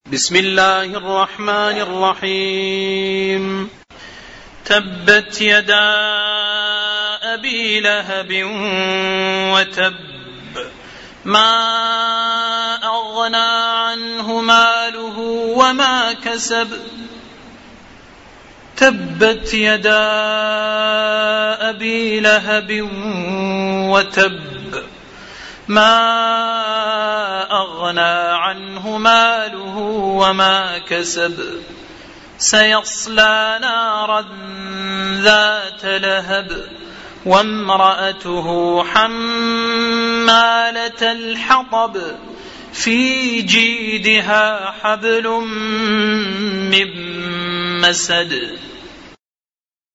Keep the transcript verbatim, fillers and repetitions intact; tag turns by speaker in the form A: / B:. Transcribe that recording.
A: بسم الله الرحمن الرحيم. تبت يدا أبي لهب وتب ما أغنى عنه ماله وما كسب تبت يدا أبي لهب وتب ما أغنى عنه ماله وما كسب سيصلى نارا ذات لهب وامرأته حمالة الحطب في جيدها حبل من مسد